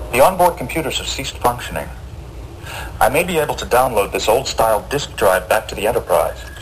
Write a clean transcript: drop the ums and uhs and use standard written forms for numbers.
The onboard computers have ceased functioning. I may be able to download this old-style disk drive back to the Enterprise.